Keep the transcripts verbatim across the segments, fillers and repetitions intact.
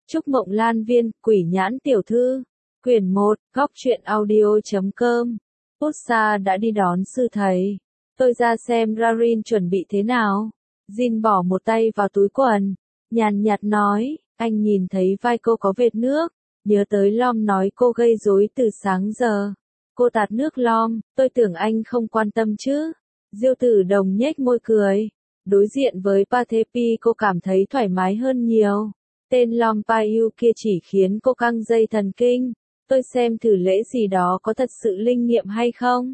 Trúc Mộng Lan Viên, Quỷ Nhãn Tiểu Thư. Quyển một, góc truyện audio chấm com. Pusa đã đi đón sư thầy. Tôi ra xem Rarin chuẩn bị thế nào. Jin bỏ một tay vào túi quần. Nhàn nhạt nói, anh nhìn thấy vai cô có vệt nước. Nhớ tới Lom nói cô gây rối từ sáng giờ. Cô tạt nước Lom, tôi tưởng anh không quan tâm chứ. Diêu Tử Đồng nhếch môi cười. Đối diện với Pathepi cô cảm thấy thoải mái hơn nhiều. Tên Lom Payu kia chỉ khiến cô căng dây thần kinh. Tôi xem thử lễ gì đó có thật sự linh nghiệm hay không.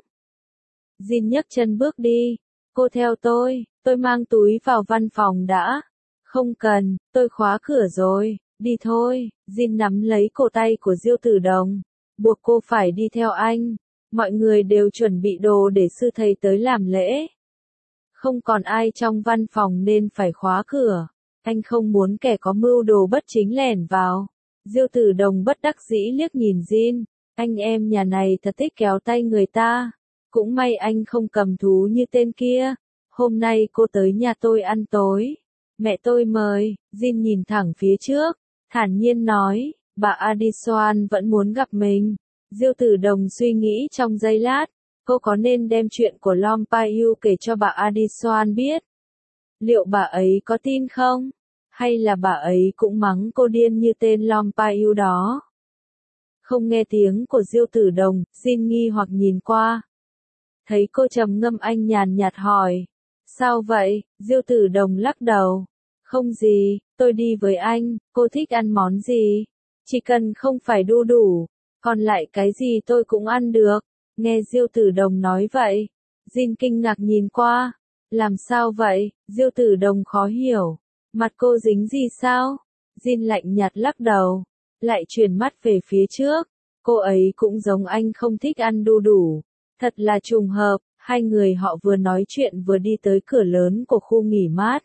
Jin nhấc chân bước đi. Cô theo tôi, tôi mang túi vào văn phòng đã. Không cần, tôi khóa cửa rồi, đi thôi. Jin nắm lấy cổ tay của Diêu Tử Đồng, buộc cô phải đi theo anh. Mọi người đều chuẩn bị đồ để sư thầy tới làm lễ. Không còn ai trong văn phòng nên phải khóa cửa. Anh không muốn kẻ có mưu đồ bất chính lẻn vào. Diêu Tử Đồng bất đắc dĩ liếc nhìn Jin. Anh em nhà này thật thích kéo tay người ta. Cũng may anh không cầm thú như tên kia. Hôm nay cô tới nhà tôi ăn tối. Mẹ tôi mời. Jin nhìn thẳng phía trước, thản nhiên nói, bà Adiswan vẫn muốn gặp mình. Diêu Tử Đồng suy nghĩ trong giây lát. Cô có nên đem chuyện của Lom Payu kể cho bà Adiswan biết? Liệu bà ấy có tin không? Hay là bà ấy cũng mắng cô điên như tên Lom Payu đó? Không nghe tiếng của Diêu Tử Đồng, Jin nghi hoặc nhìn qua. Thấy cô trầm ngâm anh nhàn nhạt hỏi. Sao vậy? Diêu Tử Đồng lắc đầu. Không gì, tôi đi với anh, cô thích ăn món gì? Chỉ cần không phải đu đủ, còn lại cái gì tôi cũng ăn được. Nghe Diêu Tử Đồng nói vậy, Jin kinh ngạc nhìn qua. Làm sao vậy? Diêu Tử Đồng khó hiểu. Mặt cô dính gì sao? Jin lạnh nhạt lắc đầu, lại chuyển mắt về phía trước. Cô ấy cũng giống anh không thích ăn đu đủ. Thật là trùng hợp, hai người họ vừa nói chuyện vừa đi tới cửa lớn của khu nghỉ mát.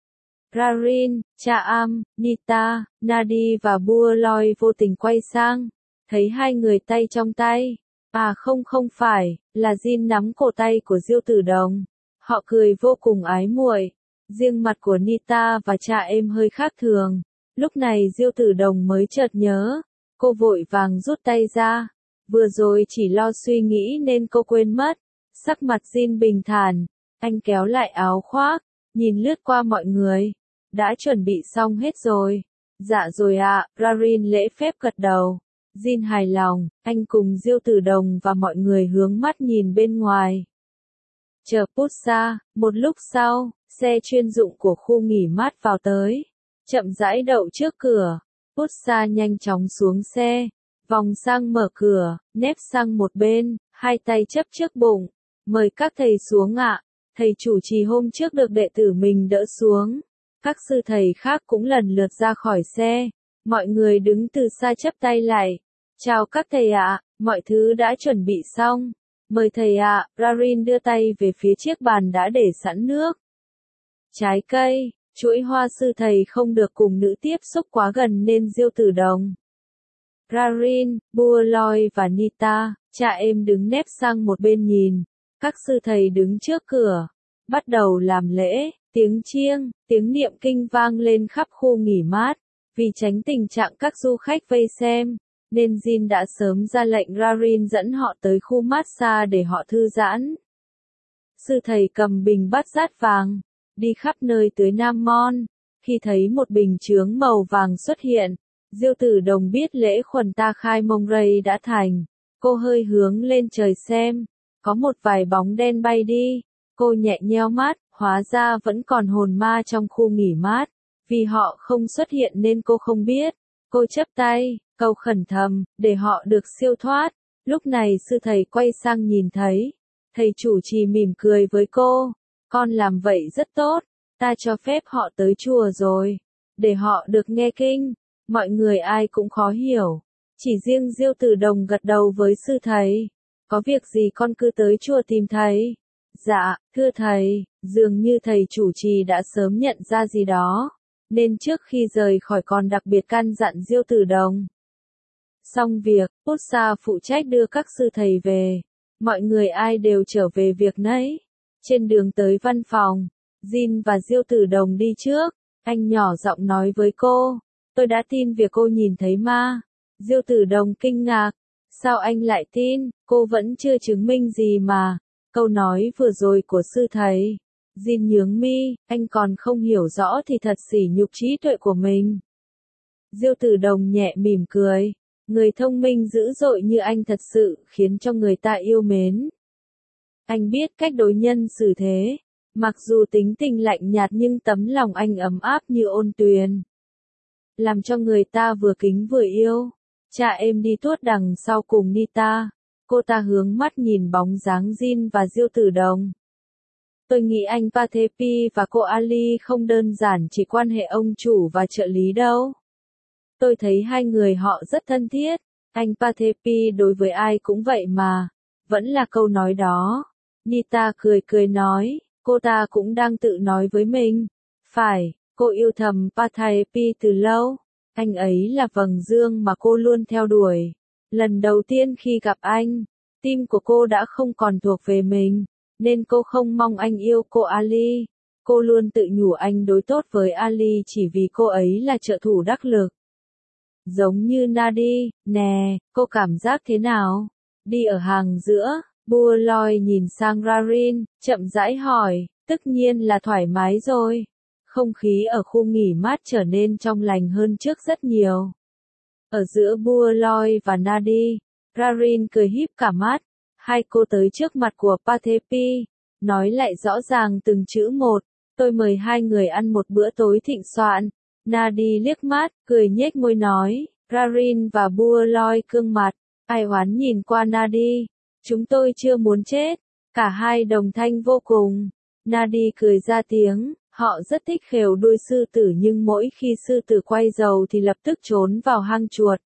Rarin, Chaam, Nita, Nadi và Bua Loi vô tình quay sang, thấy hai người tay trong tay. À không không phải, là Jin nắm cổ tay của Diêu Tử Đồng. Họ cười vô cùng ái muội. Riêng mặt của Nita và cha em hơi khác thường. Lúc này Diêu Tử Đồng mới chợt nhớ. Cô vội vàng rút tay ra. Vừa rồi chỉ lo suy nghĩ nên cô quên mất. Sắc mặt Jin bình thản. Anh kéo lại áo khoác, nhìn lướt qua mọi người. Đã chuẩn bị xong hết rồi. Dạ rồi ạ, à, Rarin lễ phép gật đầu. Jin hài lòng, anh cùng Diêu Tử Đồng và mọi người hướng mắt nhìn bên ngoài. Chờ Pusa, một lúc sau, xe chuyên dụng của khu nghỉ mát vào tới. Chậm rãi đậu trước cửa. Pusa nhanh chóng xuống xe, vòng sang mở cửa, nép sang một bên, hai tay chấp trước bụng. Mời các thầy xuống ạ. Thầy chủ trì hôm trước được đệ tử mình đỡ xuống. Các sư thầy khác cũng lần lượt ra khỏi xe. Mọi người đứng từ xa chắp tay lại. Chào các thầy ạ, mọi thứ đã chuẩn bị xong. Mời thầy ạ. Rarin đưa tay về phía chiếc bàn đã để sẵn nước. Trái cây, chuỗi hoa sư thầy không được cùng nữ tiếp xúc quá gần nên Diêu Tử Đồng, Rarin, Bua Loi và Nita, cha em đứng nép sang một bên nhìn. Các sư thầy đứng trước cửa, bắt đầu làm lễ. Tiếng chiêng, tiếng niệm kinh vang lên khắp khu nghỉ mát. Vì tránh tình trạng các du khách vây xem, nên Jin đã sớm ra lệnh Rarin dẫn họ tới khu massage để họ thư giãn. Sư thầy cầm bình bát dát vàng, đi khắp nơi tới Nam Mon. Khi thấy một bình chướng màu vàng xuất hiện, Diêu Tử Đồng biết lễ khuẩn ta khai mông ray đã thành. Cô hơi hướng lên trời xem, có một vài bóng đen bay đi. Cô nhẹ nheo mắt, hóa ra vẫn còn hồn ma trong khu nghỉ mát. Vì họ không xuất hiện nên cô không biết. Cô chắp tay, cầu khẩn thầm, để họ được siêu thoát. Lúc này sư thầy quay sang nhìn thấy. Thầy chủ trì mỉm cười với cô. Con làm vậy rất tốt. Ta cho phép họ tới chùa rồi. Để họ được nghe kinh. Mọi người ai cũng khó hiểu. Chỉ riêng Diêu Tử Đồng gật đầu với sư thầy. Có việc gì con cứ tới chùa tìm thầy. Dạ, thưa thầy, dường như thầy chủ trì đã sớm nhận ra gì đó. Nên trước khi rời khỏi còn đặc biệt căn dặn Diêu Tử Đồng. Xong việc, Pusa phụ trách đưa các sư thầy về. Mọi người ai đều trở về việc nấy. Trên đường tới văn phòng, Jin và Diêu Tử Đồng đi trước. Anh nhỏ giọng nói với cô. Tôi đã tin việc cô nhìn thấy ma. Diêu Tử Đồng kinh ngạc. Sao anh lại tin, cô vẫn chưa chứng minh gì mà. Câu nói vừa rồi của sư thầy. Jin nhướng mi, anh còn không hiểu rõ thì thật sỉ nhục trí tuệ của mình. Diêu Tử Đồng nhẹ mỉm cười. Người thông minh dữ dội như anh thật sự khiến cho người ta yêu mến. Anh biết cách đối nhân xử thế. Mặc dù tính tình lạnh nhạt nhưng tấm lòng anh ấm áp như ôn tuyền. Làm cho người ta vừa kính vừa yêu. Cha em đi tuốt đằng sau cùng Nita. Cô ta hướng mắt nhìn bóng dáng Jin và Diêu Tử Đồng. Tôi nghĩ anh Pathepi và cô Ali không đơn giản chỉ quan hệ ông chủ và trợ lý đâu. Tôi thấy hai người họ rất thân thiết. Anh Pathepi đối với ai cũng vậy mà. Vẫn là câu nói đó. Nita cười cười nói. Cô ta cũng đang tự nói với mình. Phải, cô yêu thầm Pathepi từ lâu. Anh ấy là vầng dương mà cô luôn theo đuổi. Lần đầu tiên khi gặp anh, tim của cô đã không còn thuộc về mình, nên cô không mong anh yêu cô Ali. Cô luôn tự nhủ anh đối tốt với Ali chỉ vì cô ấy là trợ thủ đắc lực. Giống như Nadi, nè, cô cảm giác thế nào? Đi ở hàng giữa, Buloy nhìn sang Rarin, chậm rãi hỏi, tất nhiên là thoải mái rồi. Không khí ở khu nghỉ mát trở nên trong lành hơn trước rất nhiều. Ở giữa Buloy và Nadi, Rarin cười híp cả mắt. Hai cô tới trước mặt của Pathepi, nói lại rõ ràng từng chữ một. Tôi mời hai người ăn một bữa tối thịnh soạn. Nadi liếc mắt, cười nhếch môi nói. Rarin và Buloy cương mặt, ai oán nhìn qua Nadi. Chúng tôi chưa muốn chết. Cả hai đồng thanh vô cùng. Nadi cười ra tiếng. Họ rất thích khều đuôi sư tử nhưng mỗi khi sư tử quay đầu thì lập tức trốn vào hang chuột.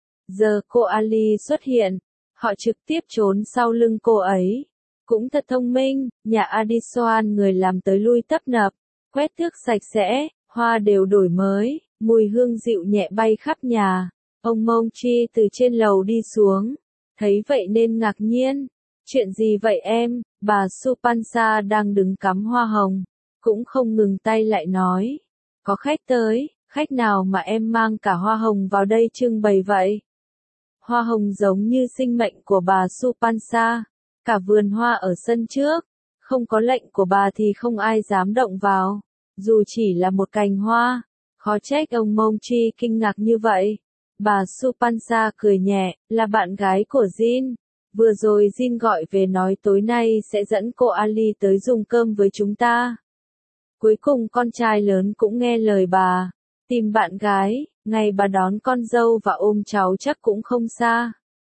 Giờ cô Ali xuất hiện, họ trực tiếp trốn sau lưng cô ấy. Cũng thật thông minh, nhà Adison người làm tới lui tấp nập, quét thước sạch sẽ, hoa đều đổi mới, mùi hương dịu nhẹ bay khắp nhà. Ông Mongchi từ trên lầu đi xuống, thấy vậy nên ngạc nhiên. Chuyện gì vậy em? Bà Supansa đang đứng cắm hoa hồng. Cũng không ngừng tay lại nói. Có khách tới, khách nào mà em mang cả hoa hồng vào đây trưng bày vậy? Hoa hồng giống như sinh mệnh của bà Supansa. Cả vườn hoa ở sân trước. Không có lệnh của bà thì không ai dám động vào. Dù chỉ là một cành hoa. Khó trách ông Mongchi kinh ngạc như vậy. Bà Supansa cười nhẹ, là bạn gái của Jin. Vừa rồi Jin gọi về nói tối nay sẽ dẫn cô Ali tới dùng cơm với chúng ta. Cuối cùng con trai lớn cũng nghe lời bà. Tìm bạn gái, ngày bà đón con dâu và ôm cháu chắc cũng không xa.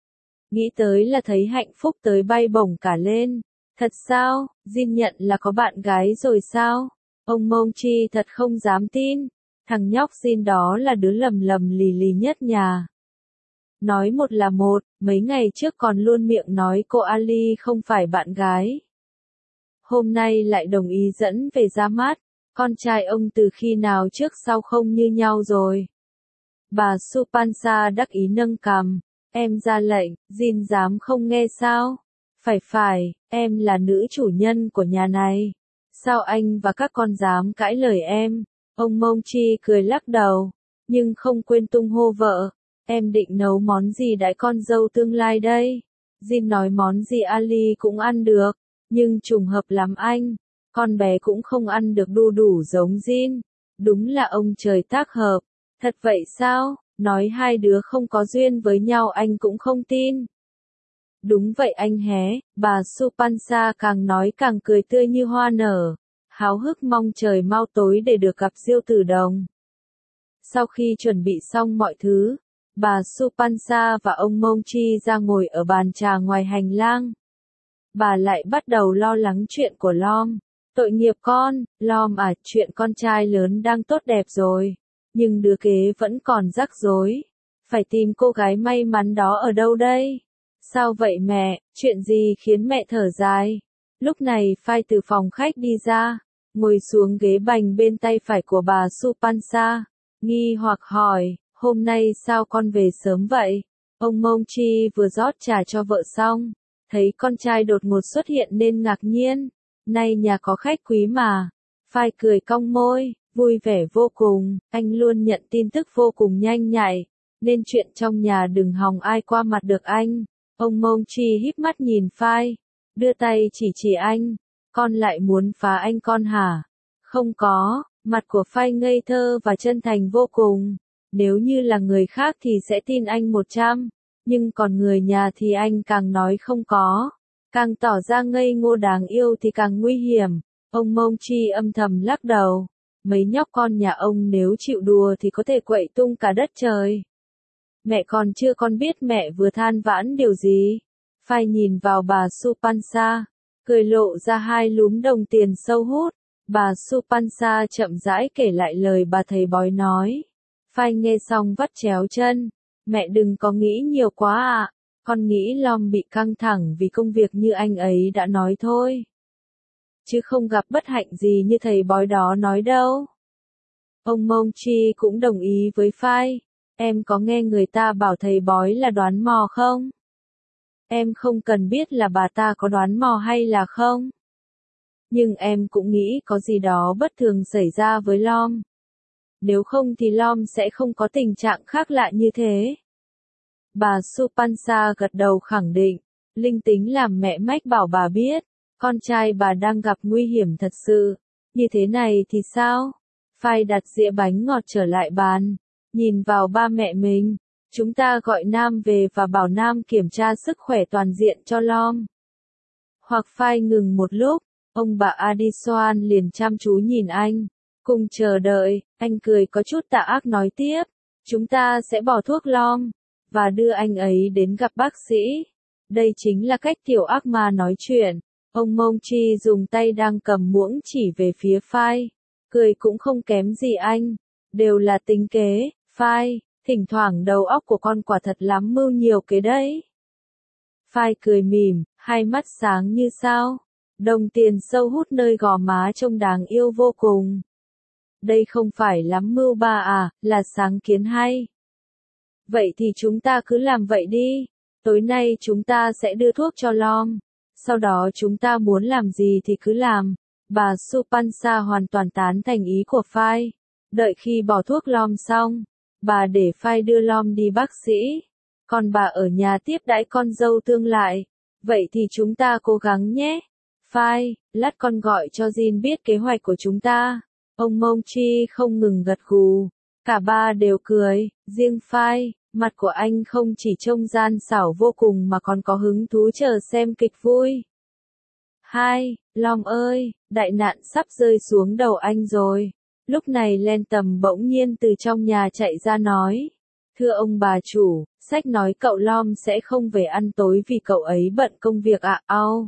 Nghĩ tới là thấy hạnh phúc tới bay bổng cả lên. Thật sao, Jin nhận là có bạn gái rồi sao? Ông Mongchi thật không dám tin. Thằng nhóc Jin đó là đứa lầm lầm lì lì nhất nhà. Nói một là một, mấy ngày trước còn luôn miệng nói cô Ali không phải bạn gái. Hôm nay lại đồng ý dẫn về ra mắt. Con trai ông từ khi nào trước sau không như nhau rồi. Bà Supansa đắc ý nâng cằm. Em ra lệnh, Jin dám không nghe sao? Phải phải, em là nữ chủ nhân của nhà này. Sao anh và các con dám cãi lời em? Ông Mongchi cười lắc đầu. Nhưng không quên tung hô vợ. Em định nấu món gì đãi con dâu tương lai đây? Jin nói món gì Ali cũng ăn được. Nhưng trùng hợp lắm anh. Con bé cũng không ăn được đu đủ giống Jin. Đúng là ông trời tác hợp. Thật vậy sao? Nói hai đứa không có duyên với nhau anh cũng không tin. Đúng vậy anh hé. Bà Supansa càng nói càng cười tươi như hoa nở. Háo hức mong trời mau tối để được gặp Diêu Tử Đồng. Sau khi chuẩn bị xong mọi thứ, bà Supansa và ông Mongchi ra ngồi ở bàn trà ngoài hành lang. Bà lại bắt đầu lo lắng chuyện của Lom. Tội nghiệp con, Lom à, chuyện con trai lớn đang tốt đẹp rồi. Nhưng đứa kế vẫn còn rắc rối. Phải tìm cô gái may mắn đó ở đâu đây? Sao vậy mẹ, chuyện gì khiến mẹ thở dài? Lúc này Phai từ phòng khách đi ra, ngồi xuống ghế bành bên tay phải của bà Supansa. Nghi hoặc hỏi, hôm nay sao con về sớm vậy? Ông Mongchi vừa rót trà cho vợ xong. Thấy con trai đột ngột xuất hiện nên ngạc nhiên. Nay nhà có khách quý mà. Phai cười cong môi, Vui vẻ vô cùng, anh luôn nhận tin tức vô cùng nhanh nhạy, nên chuyện trong nhà đừng hòng ai qua mặt được anh. Ông Mông Chi híp mắt nhìn Phai, đưa tay chỉ chỉ anh, con lại muốn phá anh con hả? Không có, mặt của Phai ngây thơ và chân thành vô cùng. Nếu như là người khác thì sẽ tin anh một trăm, nhưng còn người nhà thì anh càng nói không có. Càng tỏ ra ngây ngô đáng yêu thì càng nguy hiểm. Ông Mông Chi âm thầm lắc đầu. Mấy nhóc con nhà ông nếu chịu đùa thì có thể quậy tung cả đất trời. Mẹ còn chưa con biết mẹ vừa than vãn điều gì. Phai nhìn vào bà Supansa, cười lộ ra hai lúm đồng tiền sâu hút. Bà Supansa chậm rãi kể lại lời bà thầy bói nói. Phai nghe xong vắt chéo chân. Mẹ đừng có nghĩ nhiều quá ạ. À. Con nghĩ Lom bị căng thẳng vì công việc như anh ấy đã nói thôi. Chứ không gặp bất hạnh gì như thầy bói đó nói đâu. Ông Mông Chi cũng đồng ý với Phai. Em có nghe người ta bảo thầy bói là đoán mò không? Em không cần biết là bà ta có đoán mò hay là không. Nhưng em cũng nghĩ có gì đó bất thường xảy ra với Lom. Nếu không thì Lom sẽ không có tình trạng khác lạ như thế. Bà Supansa gật đầu khẳng định. Linh tính làm mẹ mách bảo bà biết. Con trai bà đang gặp nguy hiểm thật sự. Như thế này thì sao? Phai đặt dĩa bánh ngọt trở lại bàn. Nhìn vào ba mẹ mình. Chúng ta gọi Nam về và bảo Nam kiểm tra sức khỏe toàn diện cho Lom. Hoặc Phai ngừng một lúc. Ông bà Adison liền chăm chú nhìn anh. Cùng chờ đợi, anh cười có chút tà ác nói tiếp. Chúng ta sẽ bỏ thuốc Lom. Và đưa anh ấy đến gặp bác sĩ. Đây chính là cách tiểu ác ma nói chuyện. Ông Mông Chi dùng tay đang cầm muỗng chỉ về phía Phai. Cười cũng không kém gì anh. Đều là tính kế, Phai. Thỉnh thoảng đầu óc của con quả thật lắm mưu nhiều kế đấy. Phai cười mỉm, hai mắt sáng như sao. Đồng tiền sâu hút nơi gò má trông đáng yêu vô cùng. Đây không phải lắm mưu ba à, là sáng kiến hay. Vậy thì chúng ta cứ làm vậy đi. Tối nay chúng ta sẽ đưa thuốc cho Lom. Sau đó chúng ta muốn làm gì thì cứ làm. Bà Supansa hoàn toàn tán thành ý của Phai. Đợi khi bỏ thuốc Lom xong, bà để Phai đưa Lom đi bác sĩ. Còn bà ở nhà tiếp đãi con dâu tương lại. Vậy thì chúng ta cố gắng nhé. Phai, lát con gọi cho Jin biết kế hoạch của chúng ta. Ông Mông Chi không ngừng gật gù. Cả ba đều cười, riêng Phai, mặt của anh không chỉ trông gian xảo vô cùng mà còn có hứng thú chờ xem kịch vui. Hai, Lom ơi, đại nạn sắp rơi xuống đầu anh rồi. Lúc này Len Tầm bỗng nhiên từ trong nhà chạy ra nói. Thưa ông bà chủ, sách nói cậu Lom sẽ không về ăn tối vì cậu ấy bận công việc ạ. À, ao.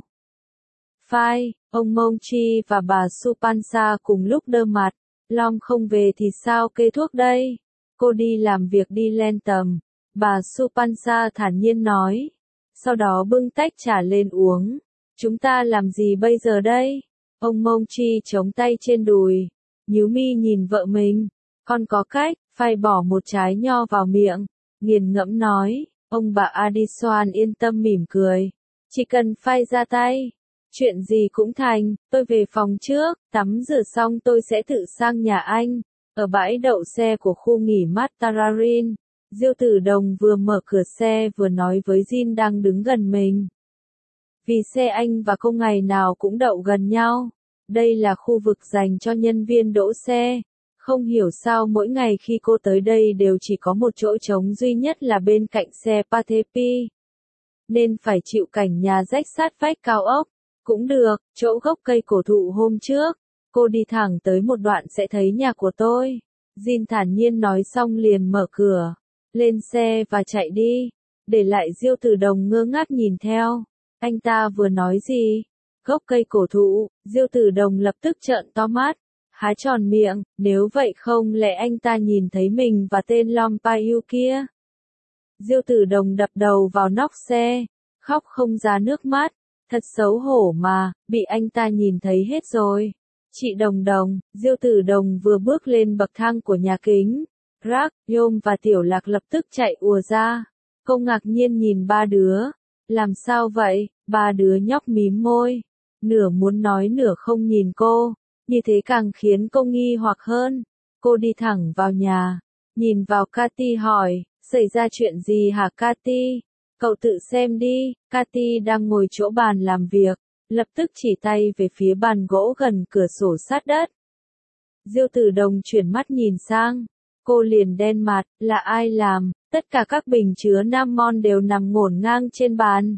Phai, ông Mông Chi và bà Supansa cùng lúc đơ mặt. Lom không về thì sao kê thuốc đây? Cô đi làm việc đi Len Tầm. Bà Supansa thản nhiên nói. Sau đó bưng tách trà lên uống. Chúng ta làm gì bây giờ đây? Ông Mông Chi chống tay trên đùi. Nhíu mi nhìn vợ mình. Con có cách, Phai bỏ một trái nho vào miệng. Nghiền ngẫm nói. Ông bà Adison yên tâm mỉm cười. Chỉ cần Phai ra tay. Chuyện gì cũng thành, tôi về phòng trước, tắm rửa xong tôi sẽ tự sang nhà anh. Ở bãi đậu xe của khu nghỉ mát Tararin, Diêu Tử Đồng vừa mở cửa xe vừa nói với Jin đang đứng gần mình. Vì xe anh và cô ngày nào cũng đậu gần nhau. Đây là khu vực dành cho nhân viên đỗ xe. Không hiểu sao mỗi ngày khi cô tới đây đều chỉ có một chỗ trống duy nhất là bên cạnh xe Patepi. Nên phải chịu cảnh nhà rách sát vách cao ốc. Cũng được, chỗ gốc cây cổ thụ hôm trước. Cô đi thẳng tới một đoạn sẽ thấy nhà của tôi. Jin thản nhiên nói xong liền mở cửa. Lên xe và chạy đi. Để lại Diêu Tử Đồng ngơ ngác nhìn theo. Anh ta vừa nói gì? Gốc cây cổ thụ, Diêu Tử Đồng lập tức trợn to mắt. Há tròn miệng, nếu vậy không lẽ anh ta nhìn thấy mình và tên Lom Payu kia? Diêu Tử Đồng đập đầu vào nóc xe. Khóc không ra nước mắt. Thật xấu hổ mà, bị anh ta nhìn thấy hết rồi. Chị Đồng Đồng, Diêu Tử Đồng vừa bước lên bậc thang của nhà kính. Rác, Yôm và Tiểu Lạc lập tức chạy ùa ra. Cô ngạc nhiên nhìn ba đứa. Làm sao vậy? Ba đứa nhóc mím môi. Nửa muốn nói nửa không nhìn cô. Như thế càng khiến cô nghi hoặc hơn. Cô đi thẳng vào nhà, nhìn vào Cathy hỏi, xảy ra chuyện gì hả Cathy? Cậu tự xem đi. Cathy đang ngồi chỗ bàn làm việc, lập tức chỉ tay về phía bàn gỗ gần cửa sổ sát đất. Diêu Tử Đồng chuyển mắt nhìn sang, cô liền đen mặt, là ai làm? Tất cả các bình chứa Nam Mon đều nằm ngổn ngang trên bàn.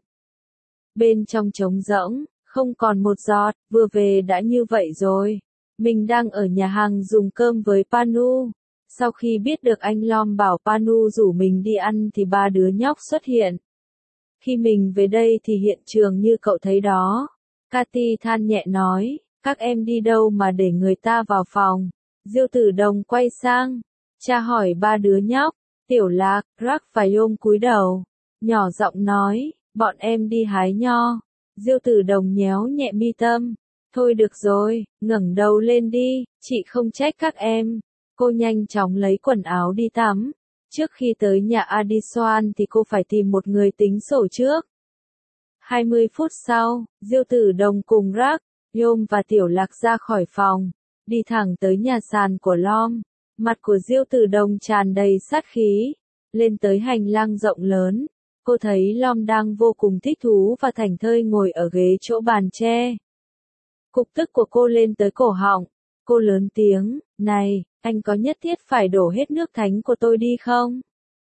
Bên trong trống rỗng, không còn một giọt, vừa về đã như vậy rồi. Mình đang ở nhà hàng dùng cơm với Panu. Sau khi biết được anh Lom bảo Panu rủ mình đi ăn thì ba đứa nhóc xuất hiện. Khi mình về đây thì hiện trường như cậu thấy đó. Cathy than nhẹ nói, các em đi đâu mà để người ta vào phòng? Diêu Tử Đồng quay sang, cha hỏi ba đứa nhóc, Tiểu Lạc, Rắc và Yôm cúi đầu, nhỏ giọng nói, bọn em đi hái nho. Diêu Tử Đồng nhéo nhẹ mi tâm, thôi được rồi, ngẩng đầu lên đi, chị không trách các em. Cô nhanh chóng lấy quần áo đi tắm. Trước khi tới nhà Adiswan thì cô phải tìm một người tính sổ trước. hai mươi phút sau, Diêu Tử Đồng cùng Rắc, Yôm và Tiểu Lạc ra khỏi phòng, đi thẳng tới nhà sàn của Lom. Mặt của Diêu Tử Đồng tràn đầy sát khí. Lên tới hành lang rộng lớn, cô thấy Lom đang vô cùng thích thú và thảnh thơi ngồi ở ghế chỗ bàn tre. Cục tức của cô lên tới cổ họng. Cô lớn tiếng, này, anh có nhất thiết phải đổ hết nước thánh của tôi đi không?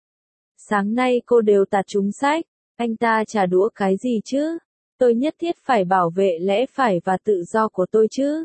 Sáng nay cô đều tạt trúng sách, anh ta trả đũa cái gì chứ? Tôi nhất thiết phải bảo vệ lẽ phải và tự do của tôi chứ?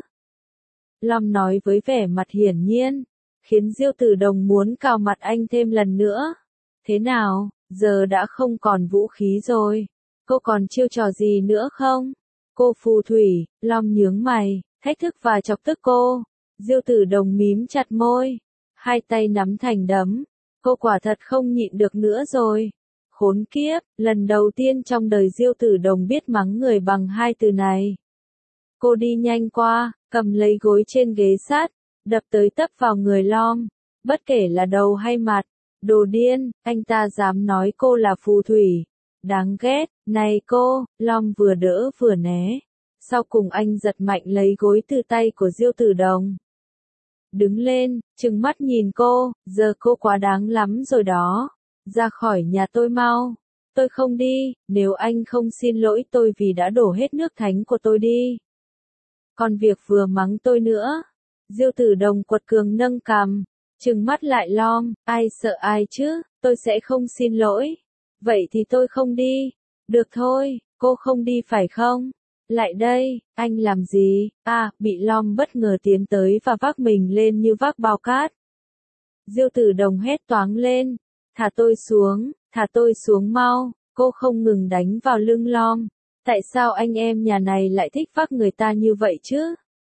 Lom nói với vẻ mặt hiển nhiên, khiến Diêu Tử Đồng muốn cào mặt anh thêm lần nữa. Thế nào, giờ đã không còn vũ khí rồi, cô còn chiêu trò gì nữa không? Cô phù thủy, Lom nhướng mày, thách thức và chọc tức cô. Diêu Tử Đồng mím chặt môi, hai tay nắm thành đấm. Cô quả thật không nhịn được nữa rồi. Khốn kiếp, lần đầu tiên trong đời Diêu Tử Đồng biết mắng người bằng hai từ này. Cô đi nhanh qua, cầm lấy gối trên ghế sắt, đập tới tấp vào người Lom. Bất kể là đầu hay mặt, đồ điên, anh ta dám nói cô là phù thủy. Đáng ghét, này cô, Lom vừa đỡ vừa né. Sau cùng anh giật mạnh lấy gối từ tay của Diêu Tử Đồng. Đứng lên, trừng mắt nhìn cô, giờ cô quá đáng lắm rồi đó. Ra khỏi nhà tôi mau. Tôi không đi, nếu anh không xin lỗi tôi vì đã đổ hết nước thánh của tôi đi. Còn việc vừa mắng tôi nữa. Diêu Tử Đồng quật cường nâng cằm, trừng mắt lại Lom, ai sợ ai chứ, tôi sẽ không xin lỗi. Vậy thì tôi không đi. Được thôi, cô không đi phải không? Lại đây, anh làm gì? À, bị Lom bất ngờ tiến tới và vác mình lên như vác bao cát. Diêu Tử Đồng hét toáng lên, thả tôi xuống, thả tôi xuống mau. Cô không ngừng đánh vào lưng Lom. Tại sao anh em nhà này lại thích vác người ta như vậy chứ?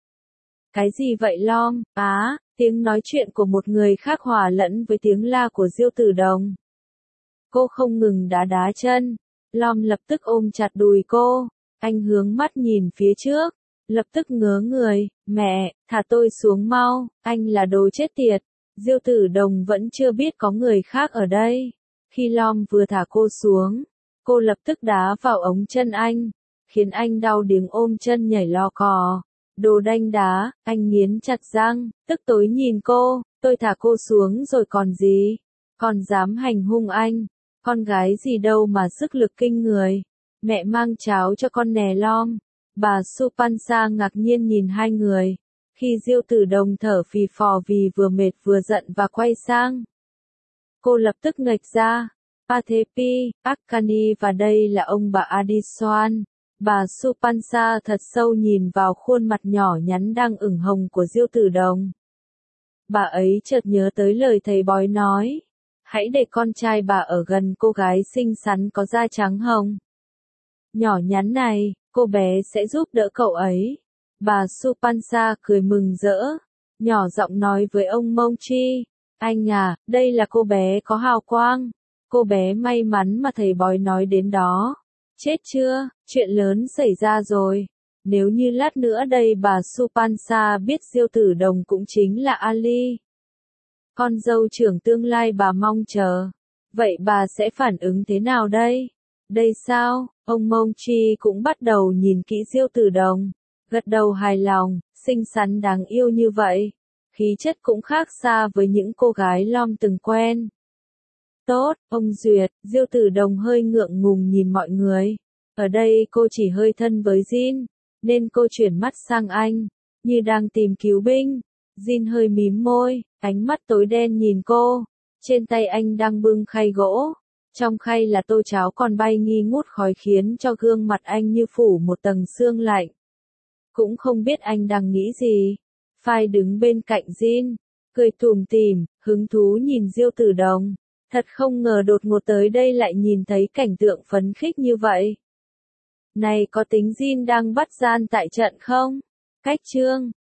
Cái gì vậy Lom? Á, tiếng nói chuyện của một người khác hòa lẫn với tiếng la của Diêu Tử Đồng. Cô không ngừng đá đá chân. Lom lập tức ôm chặt đùi cô. Anh hướng mắt nhìn phía trước, lập tức ngớ người, mẹ, thả tôi xuống mau, anh là đồ chết tiệt. Diêu Tử Đồng vẫn chưa biết có người khác ở đây. Khi Lom vừa thả cô xuống, cô lập tức đá vào ống chân anh, khiến anh đau điếng ôm chân nhảy lò cò. Đồ đanh đá, anh nghiến chặt răng, tức tối nhìn cô, tôi thả cô xuống rồi còn gì? Còn dám hành hung anh, con gái gì đâu mà sức lực kinh người. Mẹ mang cháo cho con nè Lom. Bà Supansa ngạc nhiên nhìn hai người. Khi Diêu Tử Đồng thở phì phò vì vừa mệt vừa giận và quay sang. Cô lập tức nghệch ra. Pathepi, Akani và đây là ông bà Adiswan. Bà Supansa thật sâu nhìn vào khuôn mặt nhỏ nhắn đang ửng hồng của Diêu Tử Đồng. Bà ấy chợt nhớ tới lời thầy bói nói. Hãy để con trai bà ở gần cô gái xinh xắn có da trắng hồng. Nhỏ nhắn này, cô bé sẽ giúp đỡ cậu ấy. Bà Supansa cười mừng rỡ, nhỏ giọng nói với ông Mongchi, anh à, đây là cô bé có hào quang. Cô bé may mắn mà thầy bói nói đến đó. Chết chưa, chuyện lớn xảy ra rồi. Nếu như lát nữa đây bà Supansa biết Diêu Tử Đồng cũng chính là Ali, con dâu trưởng tương lai bà mong chờ. Vậy bà sẽ phản ứng thế nào đây? Đây sao? Ông Mongchi cũng bắt đầu nhìn kỹ Diêu Tử Đồng, gật đầu hài lòng, xinh xắn đáng yêu như vậy. Khí chất cũng khác xa với những cô gái Lom từng quen. Tốt, ông Duyệt, Diêu Tử Đồng hơi ngượng ngùng nhìn mọi người. Ở đây cô chỉ hơi thân với Jin, nên cô chuyển mắt sang anh, như đang tìm cứu binh. Jin hơi mím môi, ánh mắt tối đen nhìn cô. Trên tay anh đang bưng khay gỗ. Trong khay là tô cháo còn bay nghi ngút khói khiến cho gương mặt anh như phủ một tầng sương lạnh. Cũng không biết anh đang nghĩ gì. Phai đứng bên cạnh Jin, cười tủm tỉm, hứng thú nhìn Diêu Tử Đồng. Thật không ngờ đột ngột tới đây lại nhìn thấy cảnh tượng phấn khích như vậy. Này có tính Jin đang bắt gian tại trận không? Cách chương